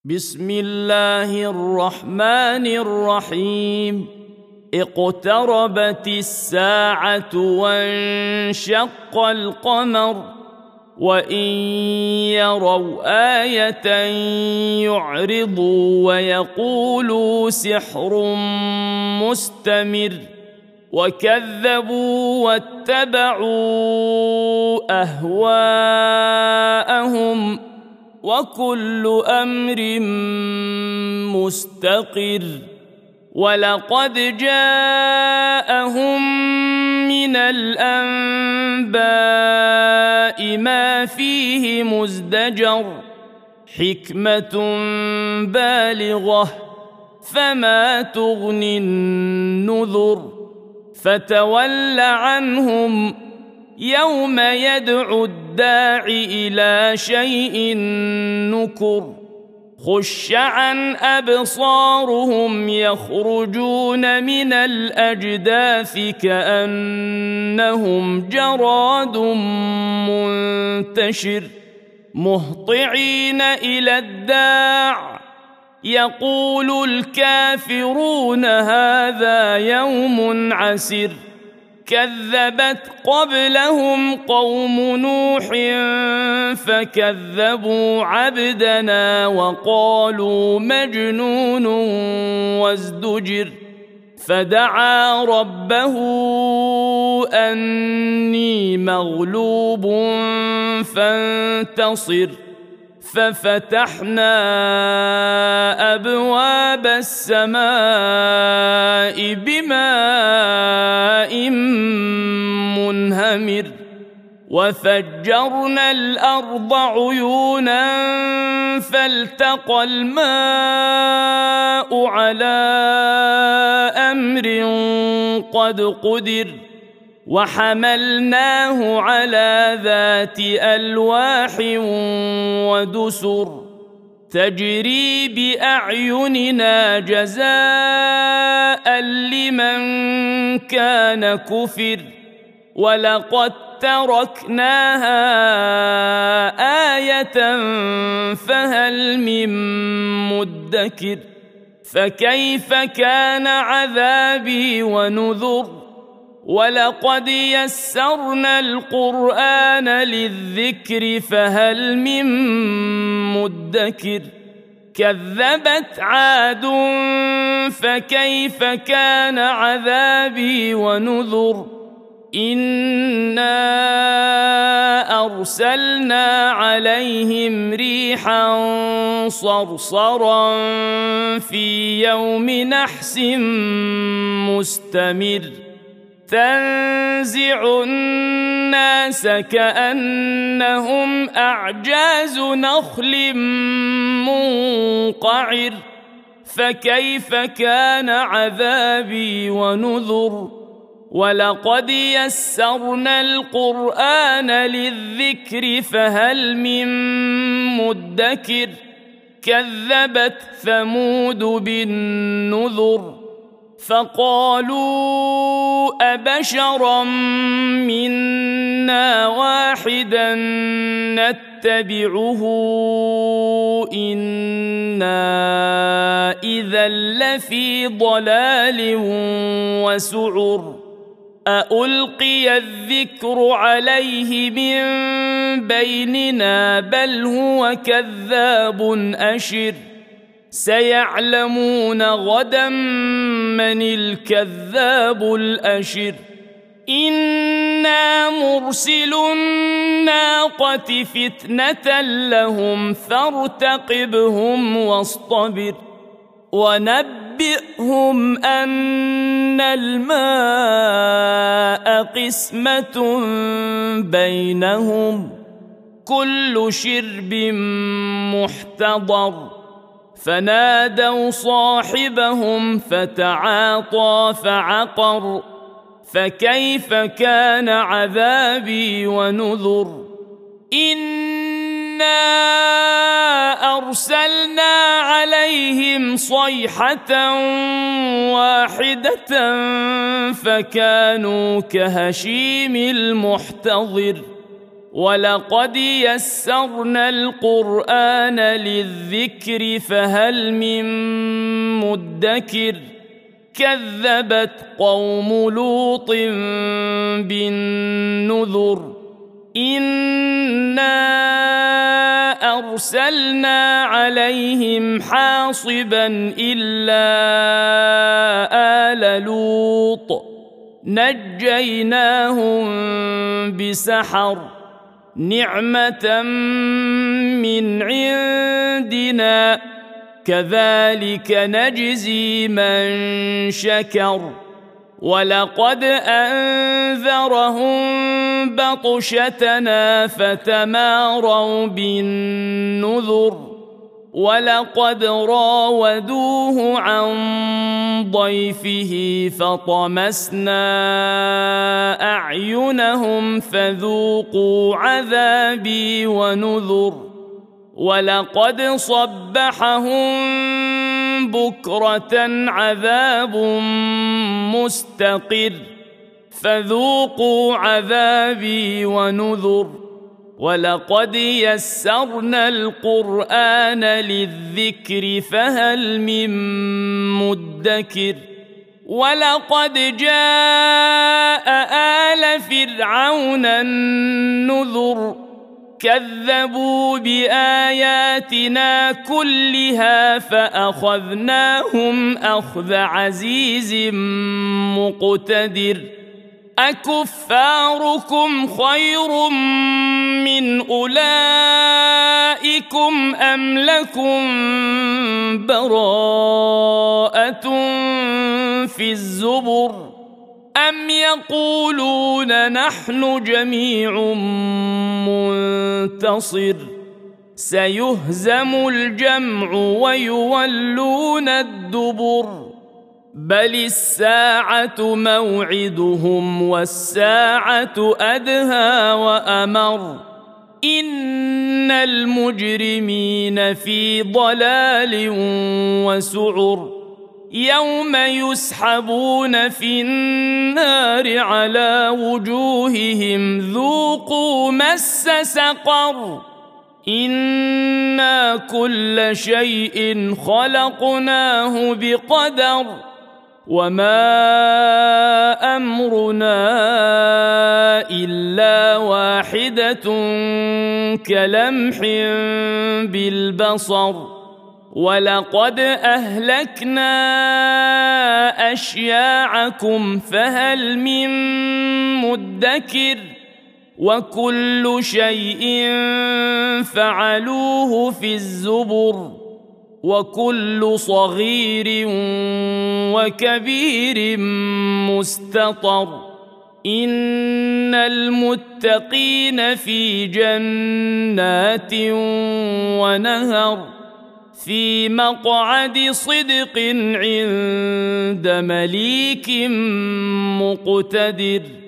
بسم الله الرحمن الرحيم. اقتربت الساعة وانشق القمر وإن يروا آية يعرضوا ويقولوا سحر مستمر وكذبوا واتبعوا أهواءهم وكل أمر مستقر. ولقد جاءهم من الأنباء ما فيه مزدجر حكمة بالغة فما تغني النذر. فتول عنهم يوم يدعو الداع إلى شيء نكر خش عن أبصارهم يخرجون من الأجداث كأنهم جراد منتشر مهطعين إلى الداع يقول الكافرون هذا يوم عسر. كذبت قبلهم قوم نوح فكذبوا عبدنا وقالوا مجنون وازدجر. فدعا ربه أني مغلوب فانتصر. ففتحنا أبواب السماء بماء منهمر وفجرنا الأرض عيونا فالتقى الماء على أمر قد قدر وحملناه على ذات ألواح ودسر تجري بأعيننا جزاء لمن كان كفر. ولقد تركناها آية فهل من مدكر. فكيف كان عذابي ونذر. ولقد يسرنا القرآن للذكر فهل من مدكر. كذبت عاد فكيف كان عذابي ونذر. إنا أرسلنا عليهم ريحا صرصرا في يوم نحس مستمر تنزع الناس كأنهم أعجاز نخل منقعر. فكيف كان عذابي ونذر. ولقد يسرنا القرآن للذكر فهل من مدكر. كذبت ثمود بالنذر فقالوا أبشرا منا واحدا نتبعه إنا إذا لفي ضلال وسعر. أألقي الذكر عليه من بيننا بل هو كذاب أشر. سيعلمون غدا من الكذاب الأشر. إنا مرسل الناقة فتنة لهم فارتقبهم واصطبر. ونبئهم أن الماء قسمة بينهم كل شرب محتضر. فنادوا صاحبهم فتعاطى فعقر. فكيف كان عذابي ونذر. إنا أرسلنا عليهم صيحة واحدة فكانوا كهشيم المحتضر. ولقد يسرنا القرآن للذكر فهل من مدكر كذبت قوم لوط بالنذر إنا أرسلنا عليهم حاصبا إلا آل لوط نجيناهم بسحر نعمة من عندنا كذلك نجزي من شكر ولقد أنذرهم بطشتنا فتماروا بالنذر ولقد راودوه عن ضيفه فطمسنا أعينهم فذوقوا عذابي ونذر ولقد صبحهم بكرة عذاب مستقر فذوقوا عذابي ونذر ولقد يسرنا القرآن للذكر فهل من مدكر ولقد جاء آل فرعون النذر كذبوا بآياتنا كلها فأخذناهم أخذ عزيز مقتدر أكفاركم خير من أولئكم أم لكم براءة في الزبر أم يقولون نحن جميع منتصر سيهزم الجمع ويولون الدبر بل الساعة موعدهم والساعة أدهى وأمر إن المجرمين في ضلال وسعر يوم يسحبون في النار على وجوههم ذوقوا مس سقر إنا كل شيء خلقناه بقدر وما أمرنا إلا واحدة كلمح بالبصر ولقد أهلكنا أشياعكم فهل من مدكر وكل شيء فعلوه في الزبر وكل صغير وكبير مستطر إن المتقين في جنات ونهر في مقعد صدق عند مليك مقتدر